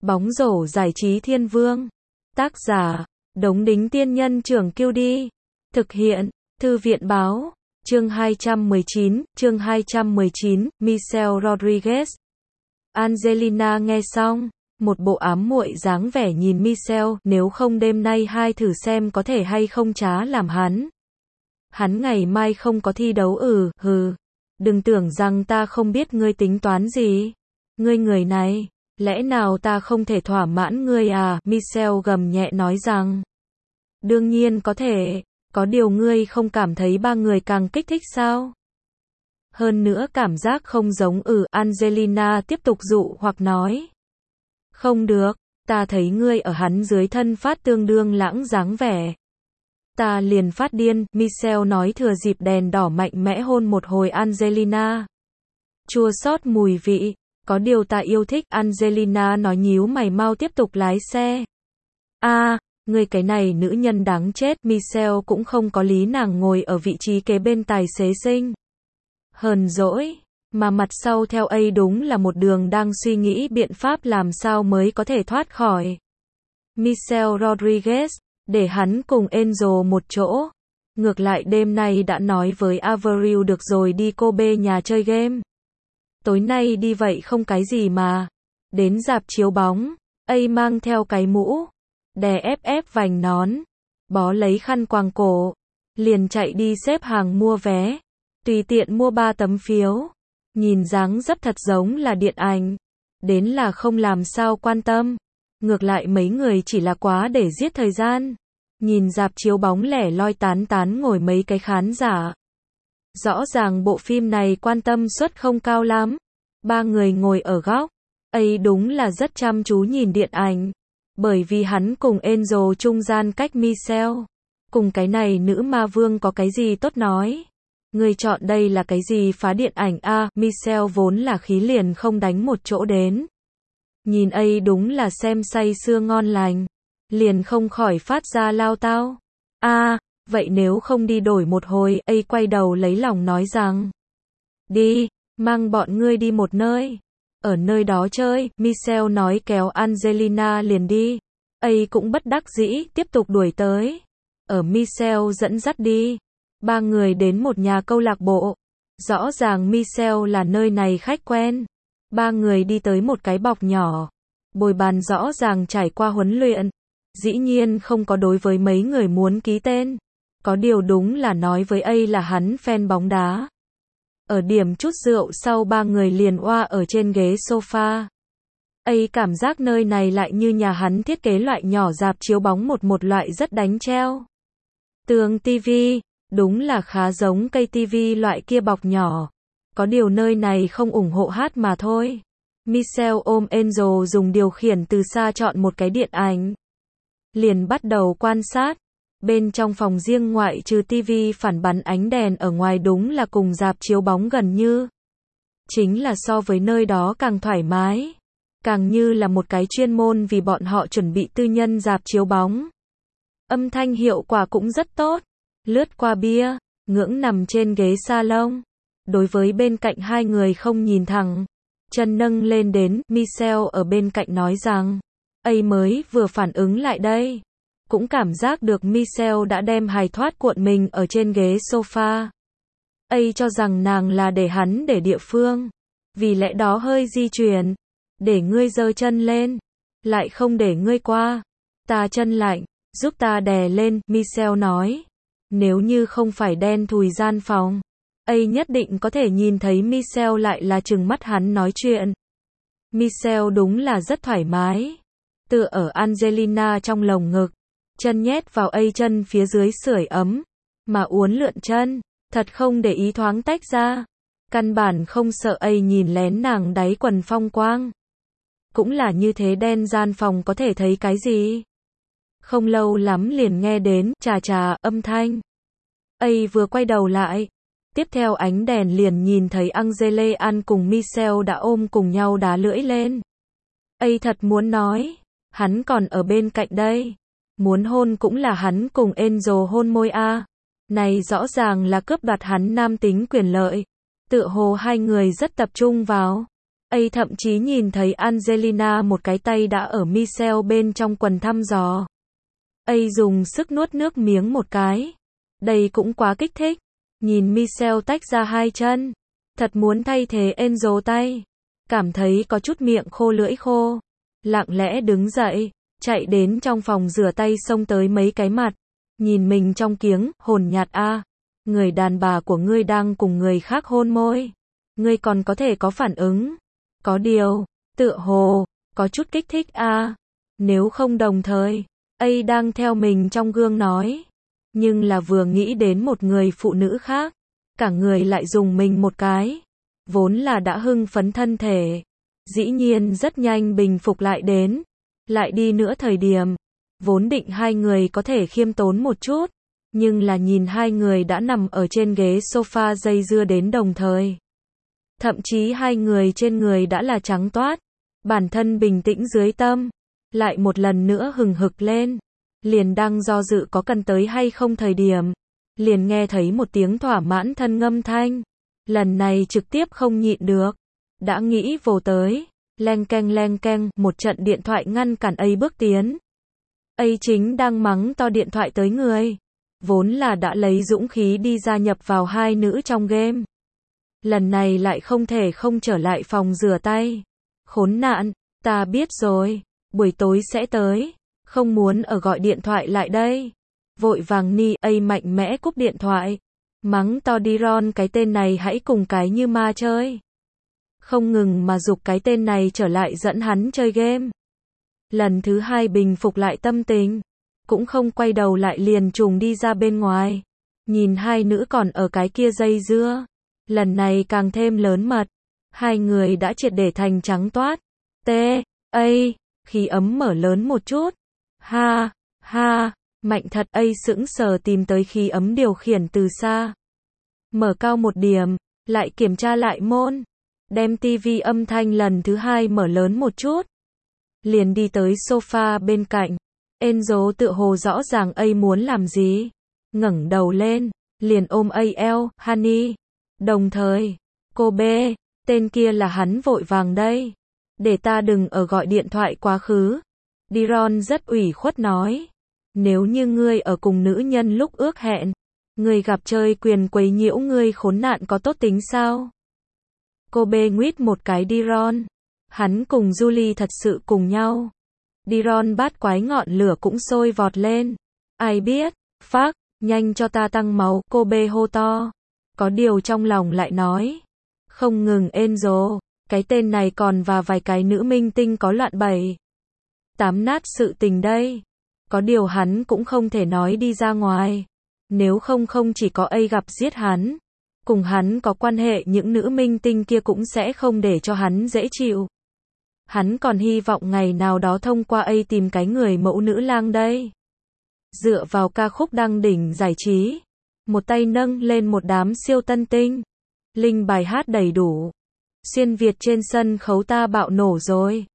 Bóng rổ giải trí thiên vương. Tác giả, Đống Đính Tiên Nhân Trưởng Kiêu Đi. Thực hiện, Thư viện Báo. Chương 219, Michelle Rodriguez. Angelina nghe xong, một bộ ám muội dáng vẻ nhìn Michelle, nếu không đêm nay hai thử xem có thể hay không trá làm hắn. Hắn ngày mai không có thi đấu hừ. Đừng tưởng rằng ta không biết ngươi tính toán gì. Ngươi người này, lẽ nào ta không thể thỏa mãn ngươi à? Michelle gầm nhẹ nói rằng. Đương nhiên có thể, có điều ngươi không cảm thấy ba người càng kích thích sao? Hơn nữa cảm giác không giống Angelina tiếp tục dụ hoặc nói. Không được, ta thấy ngươi ở hắn dưới thân phát tương đương lãng dáng vẻ. Ta liền phát điên, Michelle nói thừa dịp đèn đỏ mạnh mẽ hôn một hồi Angelina. Chua xót mùi vị, có điều ta yêu thích, Angelina nói nhíu mày mau tiếp tục lái xe. Ngươi cái này nữ nhân đáng chết, Michelle cũng không có lý nàng ngồi ở vị trí kế bên tài xế sinh. Hờn dỗi, mà mặt sau theo đúng là một đường đang suy nghĩ biện pháp làm sao mới có thể thoát khỏi. Michelle Rodriguez, để hắn cùng Angel một chỗ. Ngược lại đêm nay đã nói với Avril được rồi đi Kobe nhà chơi game. Tối nay đi vậy không cái gì mà. Đến rạp chiếu bóng, mang theo cái mũ, đè ép vành nón, bó lấy khăn quàng cổ, liền chạy đi xếp hàng mua vé, tùy tiện mua 3 tấm phiếu. Nhìn dáng dấp thật giống là điện ảnh, đến là không làm sao quan tâm. Ngược lại mấy người chỉ là quá để giết thời gian. Nhìn rạp chiếu bóng lẻ loi tán ngồi mấy cái khán giả. Rõ ràng bộ phim này quan tâm suất không cao lắm. 3 người ngồi ở góc, đúng là rất chăm chú nhìn điện ảnh. Bởi vì hắn cùng Angel trung gian cách Michelle. Cùng cái này nữ ma vương có cái gì tốt nói. Người chọn đây là cái gì phá điện ảnh Michelle vốn là khí liền không đánh một chỗ đến. Nhìn đúng là xem say sưa ngon lành. Liền không khỏi phát ra lao tao. Vậy nếu không đi đổi một hồi, quay đầu lấy lòng nói rằng. Đi, mang bọn ngươi đi một nơi. Ở nơi đó chơi, Michelle nói kéo Angelina liền đi. Cũng bất đắc dĩ, tiếp tục đuổi tới. Ở Michelle dẫn dắt đi. 3 người đến một nhà câu lạc bộ. Rõ ràng Michelle là nơi này khách quen. 3 người đi tới một cái bọc nhỏ. Bồi bàn rõ ràng trải qua huấn luyện. Dĩ nhiên không có đối với mấy người muốn ký tên. Có điều đúng là nói với là hắn fan bóng đá. Ở điểm chút rượu sau 3 người liền oa ở trên ghế sofa. Cảm giác nơi này lại như nhà hắn thiết kế loại nhỏ rạp chiếu bóng một loại rất đánh treo. Tường tivi, đúng là khá giống cây tivi loại kia bọc nhỏ. Có điều nơi này không ủng hộ hát mà thôi. Michelle ôm Angel dùng điều khiển từ xa chọn một cái điện ảnh. Liền bắt đầu quan sát. Bên trong phòng riêng ngoại trừ tivi phản bắn ánh đèn ở ngoài đúng là cùng rạp chiếu bóng gần như. Chính là so với nơi đó càng thoải mái. Càng như là một cái chuyên môn vì bọn họ chuẩn bị tư nhân rạp chiếu bóng. Âm thanh hiệu quả cũng rất tốt. Lướt qua bia, ngưỡng nằm trên ghế salon. Đối với bên cạnh hai người không nhìn thẳng. Chân nâng lên đến, Michelle ở bên cạnh nói rằng. Mới vừa phản ứng lại đây. Cũng cảm giác được Michelle đã đem hài thoát cuộn mình ở trên ghế sofa. Cho rằng nàng là để hắn để địa phương. Vì lẽ đó hơi di chuyển. Để ngươi giơ chân lên. Lại không để ngươi qua. Ta chân lạnh, giúp ta đè lên, Michelle nói. Nếu như không phải đen thùi gian phòng. Nhất định có thể nhìn thấy Michelle lại là trừng mắt hắn nói chuyện. Michelle đúng là rất thoải mái. Tựa ở Angelina trong lồng ngực. Chân nhét vào chân phía dưới sưởi ấm. Mà uốn lượn chân. Thật không để ý thoáng tách ra. Căn bản không sợ nhìn lén nàng đáy quần phong quang. Cũng là như thế đen gian phòng có thể thấy cái gì. Không lâu lắm liền nghe đến chà âm thanh. Vừa quay đầu lại. Tiếp theo ánh đèn liền nhìn thấy Angelina cùng Michelle đã ôm cùng nhau đá lưỡi lên. Thật muốn nói. Hắn còn ở bên cạnh đây. Muốn hôn cũng là hắn cùng Angel hôn môi Này rõ ràng là cướp đoạt hắn nam tính quyền lợi. Tựa hồ hai người rất tập trung vào. A thậm chí nhìn thấy Angelina một cái tay đã ở Michelle bên trong quần thăm dò. A dùng sức nuốt nước miếng một cái. Đây cũng quá kích thích. Nhìn Michelle tách ra hai chân. Thật muốn thay thế Angel tay. Cảm thấy có chút miệng khô lưỡi khô. Lặng lẽ đứng dậy. Chạy đến trong phòng rửa tay xông tới mấy cái mặt. Nhìn mình trong kiếng, hồn nhạt a. Người đàn bà của ngươi đang cùng người khác hôn môi. Ngươi còn có thể có phản ứng. Có điều, tựa hồ, có chút kích thích a. Nếu không đồng thời, A đang theo mình trong gương nói. Nhưng là vừa nghĩ đến một người phụ nữ khác. Cả người lại dùng mình một cái. Vốn là đã hưng phấn thân thể. Dĩ nhiên rất nhanh bình phục lại đến. Lại đi nữa thời điểm. Vốn định hai người có thể khiêm tốn một chút. Nhưng là nhìn hai người đã nằm ở trên ghế sofa dây dưa đến đồng thời. Thậm chí hai người trên người đã là trắng toát. Bản thân bình tĩnh dưới tâm. Lại một lần nữa hừng hực lên. Liền đang do dự có cần tới hay không thời điểm. Liền nghe thấy một tiếng thỏa mãn thân ngâm thanh. Lần này trực tiếp không nhịn được. Đã nghĩ vồ tới. Leng keng, một trận điện thoại ngăn cản A bước tiến. A chính đang mắng to điện thoại tới người. Vốn là đã lấy dũng khí đi gia nhập vào hai nữ trong game. Lần này lại không thể không trở lại phòng rửa tay. Khốn nạn, ta biết rồi, buổi tối sẽ tới, không muốn ở gọi điện thoại lại đây. Vội vàng ni, A mạnh mẽ cúp điện thoại. Mắng to Diron cái tên này hãy cùng cái như ma chơi. Không ngừng mà giục cái tên này trở lại dẫn hắn chơi game. Lần thứ hai bình phục lại tâm tình. Cũng không quay đầu lại liền trùng đi ra bên ngoài. Nhìn hai nữ còn ở cái kia dây dưa. Lần này càng thêm lớn mật. Hai người đã triệt để thành trắng toát. A, khí ấm mở lớn một chút. Ha, mạnh thật. A sững sờ tìm tới khí ấm điều khiển từ xa. Mở cao một điểm, lại kiểm tra lại môn. Đem tivi âm thanh lần thứ hai mở lớn một chút. Liền đi tới sofa bên cạnh. Angel tựa hồ rõ ràng A muốn làm gì. Ngẩng đầu lên, liền ôm A eo, honey. Đồng thời, cô B, tên kia là hắn vội vàng đây. Để ta đừng ở gọi điện thoại quá khứ. Diron rất ủy khuất nói. Nếu như ngươi ở cùng nữ nhân lúc ước hẹn, ngươi gặp chơi quyền quấy nhiễu ngươi khốn nạn có tốt tính sao? Cô B nguyết một cái Diron. Hắn cùng Julie thật sự cùng nhau. Diron bát quái ngọn lửa cũng sôi vọt lên. Ai biết, phác, nhanh cho ta tăng máu, cô B hô to. Có điều trong lòng lại nói. Không ngừng Angel, cái tên này còn và vài cái nữ minh tinh có loạn bày. Tám nát sự tình đây. Có điều hắn cũng không thể nói đi ra ngoài. Nếu không chỉ có A gặp giết hắn. Cùng hắn có quan hệ những nữ minh tinh kia cũng sẽ không để cho hắn dễ chịu. Hắn còn hy vọng ngày nào đó thông qua A tìm cái người mẫu nữ lang đây. Dựa vào ca khúc đăng đỉnh giải trí. Một tay nâng lên một đám siêu tân tinh. Linh bài hát đầy đủ. Xuyên Việt trên sân khấu ta bạo nổ rồi.